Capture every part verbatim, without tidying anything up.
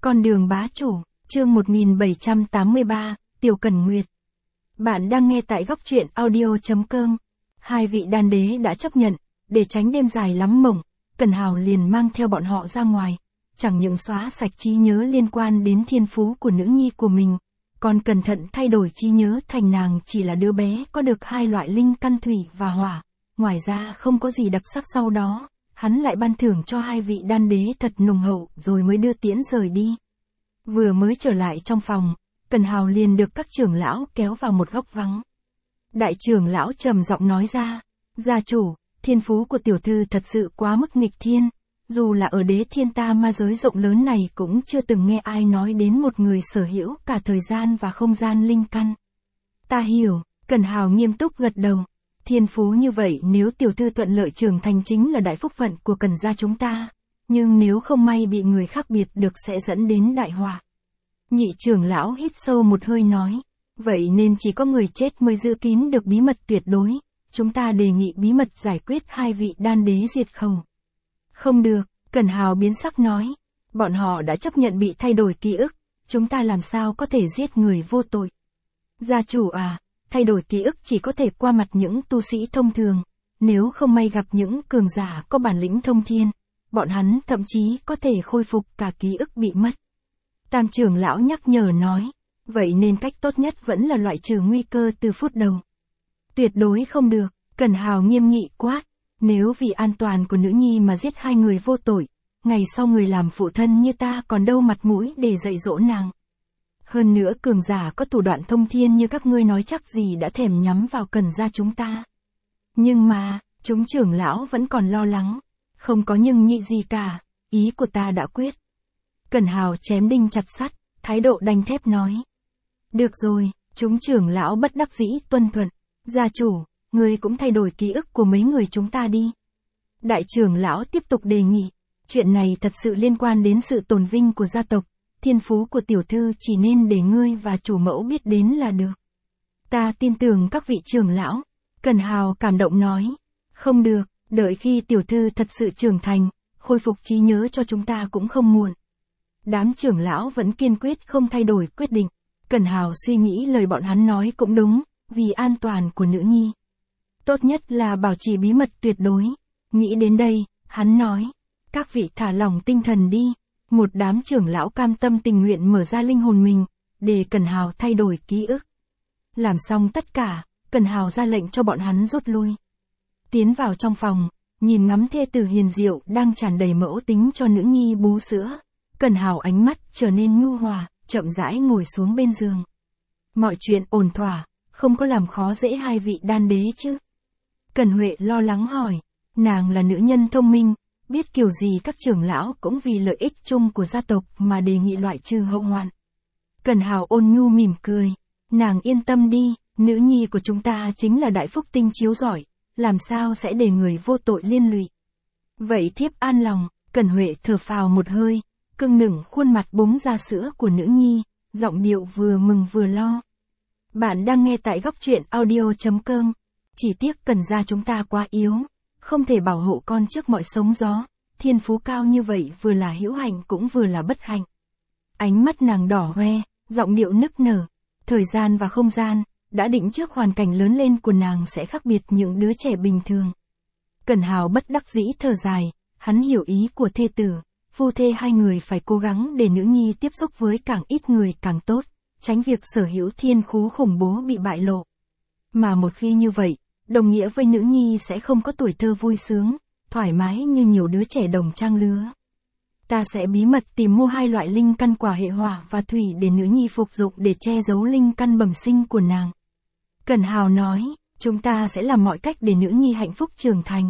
Con đường bá chủ, chương một nghìn bảy trăm tám mươi ba, Tiểu Cẩn Nguyệt. Bạn đang nghe tại góc truyện audio chấm com. Hai vị đan đế đã chấp nhận, để tránh đêm dài lắm mộng, Cẩn Hào liền mang theo bọn họ ra ngoài, chẳng những xóa sạch trí nhớ liên quan đến thiên phú của nữ nhi của mình, còn cẩn thận thay đổi trí nhớ thành nàng chỉ là đứa bé có được hai loại linh căn thủy và hỏa, ngoài ra không có gì đặc sắc. Sau đó, hắn lại ban thưởng cho hai vị đan đế thật nồng hậu rồi mới đưa tiễn rời đi. Vừa mới trở lại trong phòng, Cẩn Hào liền được các trưởng lão kéo vào một góc vắng. Đại trưởng lão trầm giọng nói ra, gia chủ, thiên phú của tiểu thư thật sự quá mức nghịch thiên, dù là ở đế thiên ta ma giới rộng lớn này cũng chưa từng nghe ai nói đến một người sở hữu cả thời gian và không gian linh căn. Ta hiểu, Cẩn Hào nghiêm túc gật đầu. Thiên phú như vậy nếu tiểu thư thuận lợi trưởng thành chính là đại phúc phận của Cẩn gia chúng ta, nhưng nếu không may bị người khác biệt được sẽ dẫn đến đại họa. Nhị trưởng lão hít sâu một hơi nói, vậy nên chỉ có người chết mới giữ kín được bí mật tuyệt đối, chúng ta đề nghị bí mật giải quyết hai vị đan đế diệt khẩu. Không được, Cẩn Hào biến sắc nói, bọn họ đã chấp nhận bị thay đổi ký ức, chúng ta làm sao có thể giết người vô tội. Gia chủ à, thay đổi ký ức chỉ có thể qua mặt những tu sĩ thông thường, nếu không may gặp những cường giả có bản lĩnh thông thiên, bọn hắn thậm chí có thể khôi phục cả ký ức bị mất. Tam trưởng lão nhắc nhở nói, vậy nên cách tốt nhất vẫn là loại trừ nguy cơ từ phút đầu. Tuyệt đối không được, Cẩn Hào nghiêm nghị quát, nếu vì an toàn của nữ nhi mà giết hai người vô tội, ngày sau người làm phụ thân như ta còn đâu mặt mũi để dạy dỗ nàng. Hơn nữa cường giả có thủ đoạn thông thiên như các ngươi nói chắc gì đã thèm nhắm vào Cẩn gia chúng ta. Nhưng mà, chúng trưởng lão vẫn còn lo lắng, không có nhưng nhị gì cả, ý của ta đã quyết. Cẩn Hào chém đinh chặt sắt, thái độ đanh thép nói. Được rồi, chúng trưởng lão bất đắc dĩ tuân thuận, gia chủ, ngươi cũng thay đổi ký ức của mấy người chúng ta đi. Đại trưởng lão tiếp tục đề nghị, chuyện này thật sự liên quan đến sự tồn vinh của gia tộc, thiên phú của tiểu thư chỉ nên để ngươi và chủ mẫu biết đến là được. Ta tin tưởng các vị trưởng lão, Cẩn Hào cảm động nói, không được, đợi khi tiểu thư thật sự trưởng thành, khôi phục trí nhớ cho chúng ta cũng không muộn. Đám trưởng lão vẫn kiên quyết không thay đổi quyết định. Cẩn Hào suy nghĩ lời bọn hắn nói cũng đúng, vì an toàn của nữ nhi. Tốt nhất là bảo trì bí mật tuyệt đối. Nghĩ đến đây, hắn nói, các vị thả lỏng tinh thần đi. Một đám trưởng lão cam tâm tình nguyện mở ra linh hồn mình, để Cẩn Hào thay đổi ký ức. Làm xong tất cả, Cẩn Hào ra lệnh cho bọn hắn rút lui. Tiến vào trong phòng, nhìn ngắm thê tử hiền diệu đang tràn đầy mẫu tính cho nữ nhi bú sữa. Cẩn Hào ánh mắt trở nên nhu hòa, chậm rãi ngồi xuống bên giường. Mọi chuyện ổn thỏa, không có làm khó dễ hai vị đan đế chứ? Cẩn Huệ lo lắng hỏi, nàng là nữ nhân thông minh, biết kiểu gì các trưởng lão cũng vì lợi ích chung của gia tộc mà đề nghị loại trừ hậu hoạn. Cẩn Hào ôn nhu mỉm cười, nàng yên tâm đi, nữ nhi của chúng ta chính là đại phúc tinh chiếu giỏi, làm sao sẽ để người vô tội liên lụy. Vậy thiếp an lòng. Cẩn Huệ thở phào một hơi, cưng nửng khuôn mặt búng ra sữa của nữ nhi, giọng điệu vừa mừng vừa lo. Bạn đang nghe tại góc truyện audio chấm com. Chỉ tiếc Cẩn gia chúng ta quá yếu, không thể bảo hộ con trước mọi sóng gió, thiên phú cao như vậy vừa là hữu hạnh cũng vừa là bất hạnh. Ánh mắt nàng đỏ hoe, giọng điệu nức nở, thời gian và không gian, đã định trước hoàn cảnh lớn lên của nàng sẽ khác biệt những đứa trẻ bình thường. Cẩn Hào bất đắc dĩ thở dài, hắn hiểu ý của thê tử. Phu thê hai người phải cố gắng để nữ nhi tiếp xúc với càng ít người càng tốt, tránh việc sở hữu thiên phú khủng bố bị bại lộ. Mà một khi như vậy, đồng nghĩa với nữ nhi sẽ không có tuổi thơ vui sướng, thoải mái như nhiều đứa trẻ đồng trang lứa. Ta sẽ bí mật tìm mua hai loại linh căn quả hệ hỏa và thủy để nữ nhi phục dụng để che giấu linh căn bẩm sinh của nàng. Cẩn Hào nói, chúng ta sẽ làm mọi cách để nữ nhi hạnh phúc trưởng thành.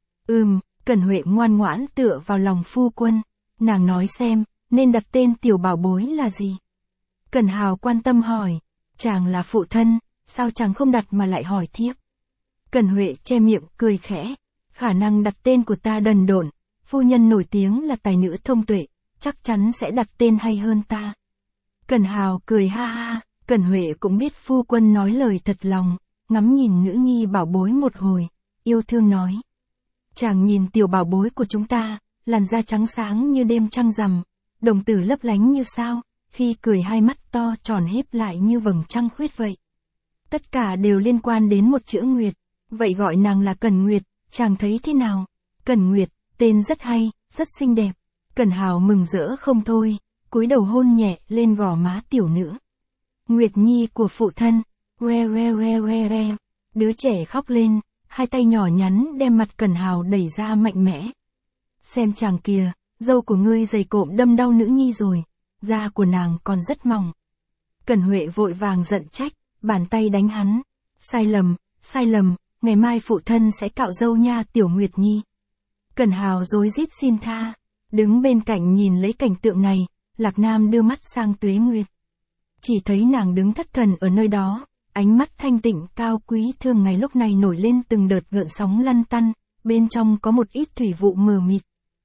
Ừm. Cẩn Huệ ngoan ngoãn tựa vào lòng phu quân, nàng nói xem, nên đặt tên tiểu bảo bối là gì? Cẩn Hào quan tâm hỏi, chàng là phụ thân, sao chàng không đặt mà lại hỏi thiếp? Cẩn Huệ che miệng cười khẽ, khả năng đặt tên của ta đần độn, phu nhân nổi tiếng là tài nữ thông tuệ, chắc chắn sẽ đặt tên hay hơn ta. Cẩn Hào cười ha ha, Cẩn Huệ cũng biết phu quân nói lời thật lòng, ngắm nhìn nữ nhi bảo bối một hồi, yêu thương nói. Chàng nhìn tiểu bảo bối của chúng ta, làn da trắng sáng như đêm trăng rằm, đồng tử lấp lánh như sao, khi cười hai mắt to tròn híp lại như vầng trăng khuyết vậy. Tất cả đều liên quan đến một chữ Nguyệt, vậy gọi nàng là Cẩn Nguyệt, chàng thấy thế nào? Cẩn Nguyệt, tên rất hay, rất xinh đẹp. Cẩn Hào mừng rỡ không thôi, cúi đầu hôn nhẹ lên gò má tiểu nữ. Nguyệt Nhi của phụ thân, we we we we we. Đứa trẻ khóc lên, hai tay nhỏ nhắn đem mặt Cẩn Hào đẩy ra mạnh mẽ. Xem chàng kìa, dâu của ngươi dày cộm đâm đau nữ nhi rồi, da của nàng còn rất mỏng. Cẩn Huệ vội vàng giận trách, bàn tay đánh hắn. Sai lầm, sai lầm, ngày mai phụ thân sẽ cạo dâu nha tiểu Nguyệt Nhi. Cẩn Hào rối rít xin tha, đứng bên cạnh nhìn lấy cảnh tượng này, Lạc Nam đưa mắt sang Tuế Nguyệt. Chỉ thấy nàng đứng thất thần ở nơi đó, ánh mắt thanh tịnh cao quý thường ngày lúc này nổi lên từng đợt gợn sóng lăn tăn, bên trong có một ít thủy vụ mờ mịt.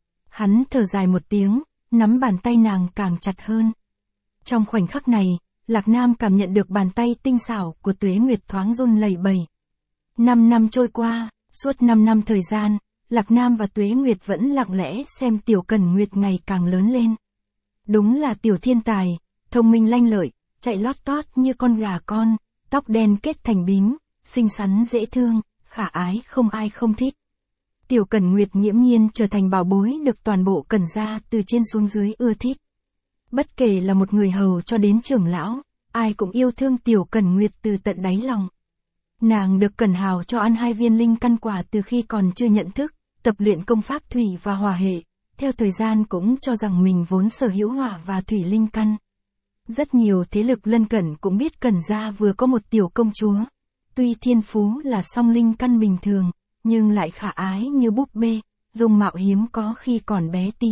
Hắn thở dài một tiếng, nắm bàn tay nàng càng chặt hơn. Trong khoảnh khắc này, Lạc Nam cảm nhận được bàn tay tinh xảo của Tuế Nguyệt thoáng run lẩy bẩy. Năm năm trôi qua, suốt năm năm thời gian, Lạc Nam và Tuế Nguyệt vẫn lặng lẽ xem tiểu Cẩn Nguyệt ngày càng lớn lên. Đúng là tiểu thiên tài, thông minh lanh lợi, chạy lót tót như con gà con, tóc đen kết thành bím, xinh xắn dễ thương, khả ái không ai không thích. Tiểu Cẩn Nguyệt nghiễm nhiên trở thành bảo bối được toàn bộ Cẩn gia từ trên xuống dưới ưa thích. Bất kể là một người hầu cho đến trưởng lão, ai cũng yêu thương tiểu Cẩn Nguyệt từ tận đáy lòng. Nàng được Cẩn Hào cho ăn hai viên linh căn quả từ khi còn chưa nhận thức, tập luyện công pháp thủy và hỏa hệ, theo thời gian cũng cho rằng mình vốn sở hữu hỏa và thủy linh căn. Rất nhiều thế lực lân cận cũng biết Cẩn gia vừa có một tiểu công chúa, tuy thiên phú là song linh căn bình thường, nhưng lại khả ái như búp bê, dung mạo hiếm có khi còn bé tí.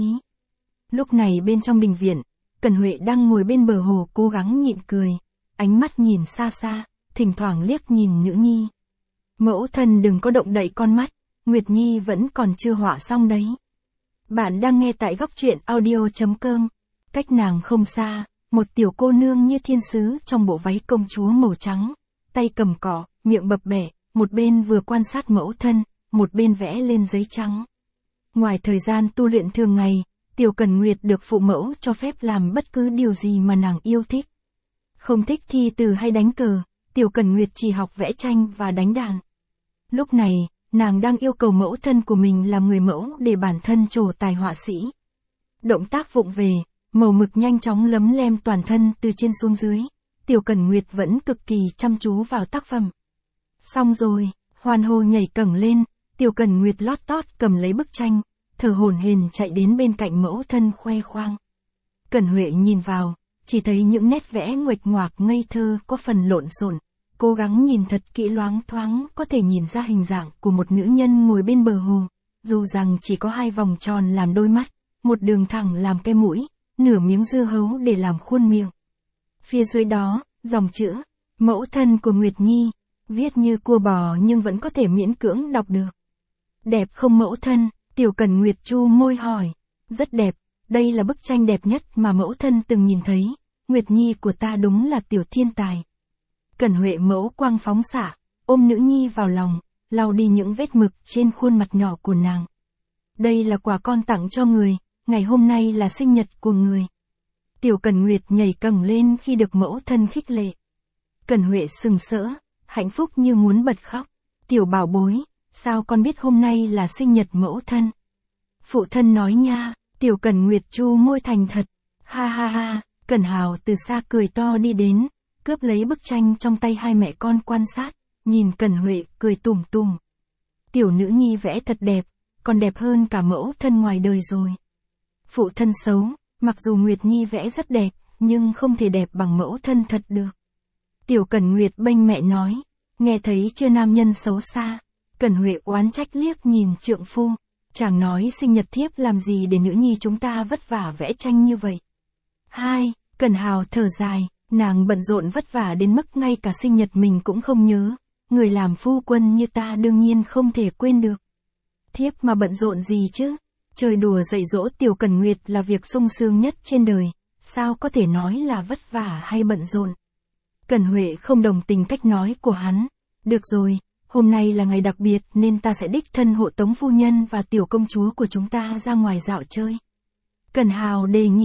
Lúc này bên trong đình viện, Cẩn Huệ đang ngồi bên bờ hồ cố gắng nhịn cười, ánh mắt nhìn xa xa, thỉnh thoảng liếc nhìn nữ nhi. Mẫu thân đừng có động đậy con mắt, Nguyệt Nhi vẫn còn chưa họa xong đấy. Bạn đang nghe tại góc truyện audio chấm com. Cách nàng không xa, một tiểu cô nương như thiên sứ trong bộ váy công chúa màu trắng, tay cầm cỏ, miệng bập bẹ, một bên vừa quan sát mẫu thân, một bên vẽ lên giấy trắng. Ngoài thời gian tu luyện thường ngày, tiểu Cẩn Nguyệt được phụ mẫu cho phép làm bất cứ điều gì mà nàng yêu thích. Không thích thi từ hay đánh cờ, tiểu Cẩn Nguyệt chỉ học vẽ tranh và đánh đàn. Lúc này, nàng đang yêu cầu mẫu thân của mình làm người mẫu để bản thân trổ tài họa sĩ. Động tác vụng về, màu mực nhanh chóng lấm lem toàn thân từ trên xuống dưới, tiểu Cẩn Nguyệt vẫn cực kỳ chăm chú vào tác phẩm. Xong rồi, hoan hô nhảy cẫng lên, tiểu Cẩn Nguyệt lót tót cầm lấy bức tranh, thở hổn hển chạy đến bên cạnh mẫu thân khoe khoang. Cẩn Huệ nhìn vào, chỉ thấy những nét vẽ nguệch ngoạc ngây thơ có phần lộn xộn, cố gắng nhìn thật kỹ loáng thoáng có thể nhìn ra hình dạng của một nữ nhân ngồi bên bờ hồ, dù rằng chỉ có hai vòng tròn làm đôi mắt, một đường thẳng làm cái mũi, nửa miếng dưa hấu để làm khuôn miệng. Phía dưới đó, dòng chữ, mẫu thân của Nguyệt Nhi, viết như cua bò nhưng vẫn có thể miễn cưỡng đọc được. Đẹp không mẫu thân? Tiểu Cẩn Nguyệt chu môi hỏi. Rất đẹp, đây là bức tranh đẹp nhất mà mẫu thân từng nhìn thấy, Nguyệt Nhi của ta đúng là tiểu thiên tài. Cẩn Huệ mẫu quang phóng xạ, ôm nữ nhi vào lòng, lau đi những vết mực trên khuôn mặt nhỏ của nàng. Đây là quà con tặng cho người, ngày hôm nay là sinh nhật của người. Tiểu Cẩn Nguyệt nhảy cẫng lên khi được mẫu thân khích lệ. Cẩn Huệ sừng sỡ, hạnh phúc như muốn bật khóc. Tiểu bảo bối, sao con biết hôm nay là sinh nhật mẫu thân? Phụ thân nói nha, tiểu Cẩn Nguyệt chu môi thành thật. Ha ha ha, Cẩn Hào từ xa cười to đi đến, cướp lấy bức tranh trong tay hai mẹ con quan sát, nhìn Cẩn Huệ cười tủm tủm. Tiểu nữ nhi vẽ thật đẹp, còn đẹp hơn cả mẫu thân ngoài đời rồi. Phụ thân xấu, mặc dù Nguyệt Nhi vẽ rất đẹp, nhưng không thể đẹp bằng mẫu thân thật được. Tiểu Cẩn Nguyệt bênh mẹ nói, nghe thấy chưa nam nhân xấu xa. Cẩn Huệ oán trách liếc nhìn trượng phu, chàng nói sinh nhật thiếp làm gì để nữ nhi chúng ta vất vả vẽ tranh như vậy. Hai, Cẩn Hào thở dài, nàng bận rộn vất vả đến mức ngay cả sinh nhật mình cũng không nhớ, người làm phu quân như ta đương nhiên không thể quên được. Thiếp mà bận rộn gì chứ, chơi đùa dạy dỗ tiểu Cẩn Nguyệt là việc sung sướng nhất trên đời, sao có thể nói là vất vả hay bận rộn. Cẩn Huệ không đồng tình cách nói của hắn, được rồi. Hôm nay là ngày đặc biệt nên ta sẽ đích thân hộ tống phu nhân và tiểu công chúa của chúng ta ra ngoài dạo chơi. Cẩn Hào đề nghị,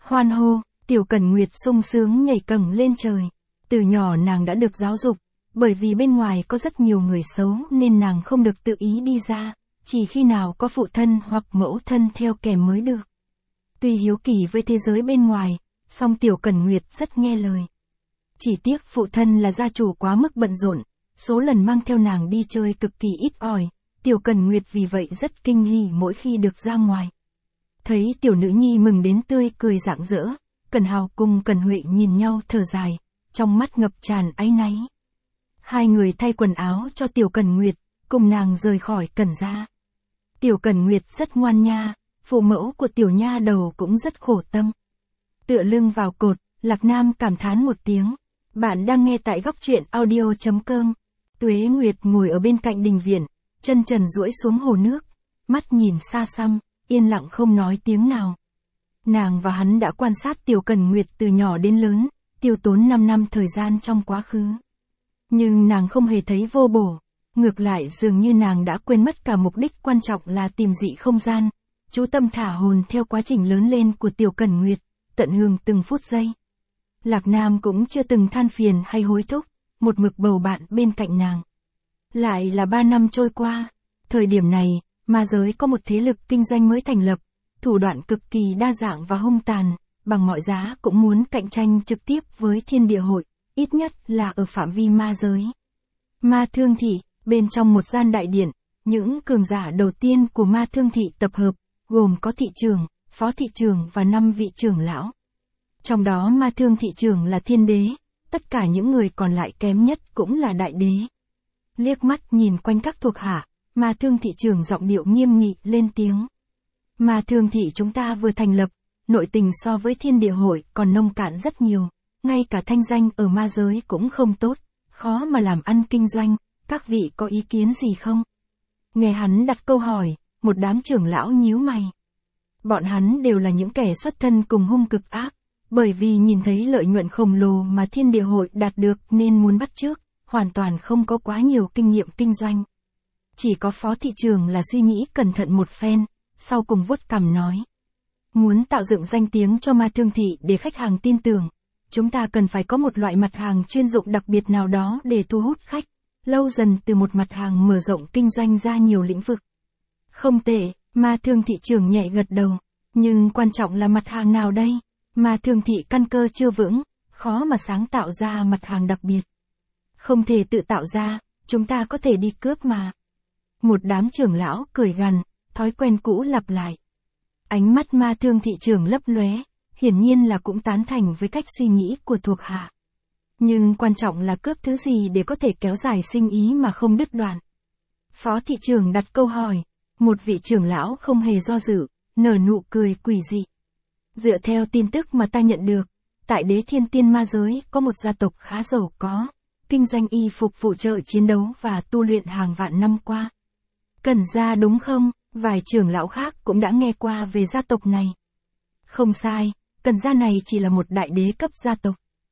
Hoan hô, Tiểu Cẩn Nguyệt sung sướng nhảy cẫng lên trời. Từ nhỏ nàng đã được giáo dục, bởi vì bên ngoài có rất nhiều người xấu nên nàng không được tự ý đi ra, chỉ khi nào có phụ thân hoặc mẫu thân theo kèm mới được. Tuy hiếu kỳ với thế giới bên ngoài, song Tiểu Cẩn Nguyệt rất nghe lời. Chỉ tiếc phụ thân là gia chủ quá mức bận rộn, số lần mang theo nàng đi chơi cực kỳ ít ỏi, Tiểu Cẩn Nguyệt vì vậy rất kinh hỉ mỗi khi được ra ngoài. Thấy tiểu nữ nhi mừng đến tươi cười rạng rỡ, Cẩn Hào cùng Cẩn Huệ nhìn nhau thở dài, trong mắt ngập tràn áy náy. Hai người thay quần áo cho Tiểu Cẩn Nguyệt, cùng nàng rời khỏi Cẩn gia. Tiểu Cẩn Nguyệt rất ngoan nha, phụ mẫu của tiểu nha đầu cũng rất khổ tâm. Tựa lưng vào cột, Lạc Nam cảm thán một tiếng. Bạn đang nghe tại góc truyện audio chấm com. Tuế Nguyệt ngồi ở bên cạnh đình viện, chân trần duỗi xuống hồ nước, mắt nhìn xa xăm, yên lặng không nói tiếng nào. Nàng và hắn đã quan sát Tiểu Cẩn Nguyệt từ nhỏ đến lớn, tiêu tốn năm năm thời gian trong quá khứ. Nhưng nàng không hề thấy vô bổ, ngược lại dường như nàng đã quên mất cả mục đích quan trọng là tìm dị không gian, chú tâm thả hồn theo quá trình lớn lên của Tiểu Cẩn Nguyệt, tận hưởng từng phút giây. Lạc Nam cũng chưa từng than phiền hay hối thúc, một mực bầu bạn bên cạnh nàng. Lại là ba năm trôi qua, thời điểm này, ma giới có một thế lực kinh doanh mới thành lập, thủ đoạn cực kỳ đa dạng và hung tàn, bằng mọi giá cũng muốn cạnh tranh trực tiếp với Thiên Địa Hội, ít nhất là ở phạm vi ma giới. Ma Thương Thị, bên trong một gian đại điện, những cường giả đầu tiên của Ma Thương Thị tập hợp, gồm có thị trưởng, phó thị trưởng và năm vị trưởng lão. Trong đó Ma Thương Thị trưởng là thiên đế, tất cả những người còn lại kém nhất cũng là đại đế. Liếc mắt nhìn quanh các thuộc hạ, Ma Thương Thị trưởng giọng điệu nghiêm nghị lên tiếng. Ma Thương Thị chúng ta vừa thành lập, nội tình so với Thiên Địa Hội còn nông cạn rất nhiều, ngay cả thanh danh ở ma giới cũng không tốt, khó mà làm ăn kinh doanh, các vị có ý kiến gì không? Nghe hắn đặt câu hỏi, một đám trưởng lão nhíu mày. Bọn hắn đều là những kẻ xuất thân cùng hung cực ác, bởi vì nhìn thấy lợi nhuận khổng lồ mà Thiên Địa Hội đạt được nên muốn bắt chước, hoàn toàn không có quá nhiều kinh nghiệm kinh doanh. Chỉ có phó thị trưởng là suy nghĩ cẩn thận một phen, sau cùng vuốt cằm nói. Muốn tạo dựng danh tiếng cho Ma Thương Thị để khách hàng tin tưởng, chúng ta cần phải có một loại mặt hàng chuyên dụng đặc biệt nào đó để thu hút khách, lâu dần từ một mặt hàng mở rộng kinh doanh ra nhiều lĩnh vực. Không tệ, Ma Thương Thị trưởng nhẹ gật đầu, nhưng quan trọng là mặt hàng nào đây? Ma Thương Thị căn cơ chưa vững, khó mà sáng tạo ra mặt hàng đặc biệt. Không thể tự tạo ra, chúng ta có thể đi cướp mà. Một đám trưởng lão cười gằn, thói quen cũ lặp lại. Ánh mắt Ma Thương Thị trưởng lấp lóe, hiển nhiên là cũng tán thành với cách suy nghĩ của thuộc hạ. Nhưng quan trọng là cướp thứ gì để có thể kéo dài sinh ý mà không đứt đoạn. Phó thị trưởng đặt câu hỏi, một vị trưởng lão không hề do dự, nở nụ cười quỷ dị. Dựa theo tin tức mà ta nhận được, tại Đế Thiên Tiên ma giới có một gia tộc khá giàu có, kinh doanh y phục phụ trợ chiến đấu và tu luyện hàng vạn năm qua. Cẩn gia đúng không? Vài trưởng lão khác cũng đã nghe qua về gia tộc này. Không sai, Cẩn gia này chỉ là một đại đế cấp gia tộc.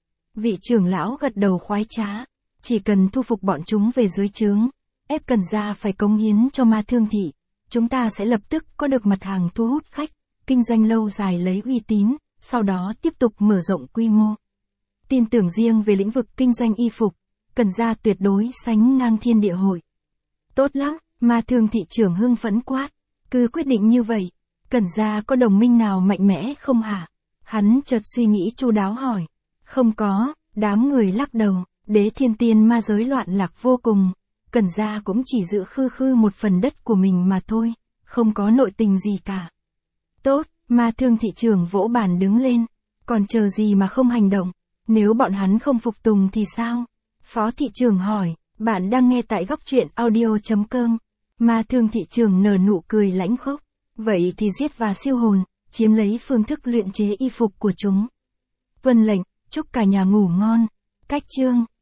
Vị trưởng lão gật đầu khoái trá, chỉ cần thu phục bọn chúng về dưới trướng, ép Cẩn gia phải cống hiến cho Ma Thương Thị, chúng ta sẽ lập tức có được mặt hàng thu hút khách, kinh doanh lâu dài lấy uy tín, sau đó tiếp tục mở rộng quy mô. Tin tưởng riêng về lĩnh vực kinh doanh y phục, Cẩn gia tuyệt đối sánh ngang Thiên Địa Hội. Tốt lắm, Ma Thương Thị trưởng hưng phấn quát, cứ quyết định như vậy, Cẩn gia có đồng minh nào mạnh mẽ không hả? Hắn chợt suy nghĩ chu đáo hỏi. Không có, đám người lắc đầu, Đế Thiên Tiên ma giới loạn lạc vô cùng, Cẩn gia cũng chỉ giữ khư khư một phần đất của mình mà thôi, không có nội tình gì cả. Tốt, Ma Thương Thị trưởng vỗ bàn đứng lên, còn chờ gì mà không hành động, nếu bọn hắn không phục tùng thì sao? Phó thị trưởng hỏi, bạn đang nghe tại góc truyện audio chấm com. Ma Thương Thị trưởng nở nụ cười lãnh khốc, vậy thì giết và siêu hồn, chiếm lấy phương thức luyện chế y phục của chúng. Vân lệnh, chúc cả nhà ngủ ngon. Cách chương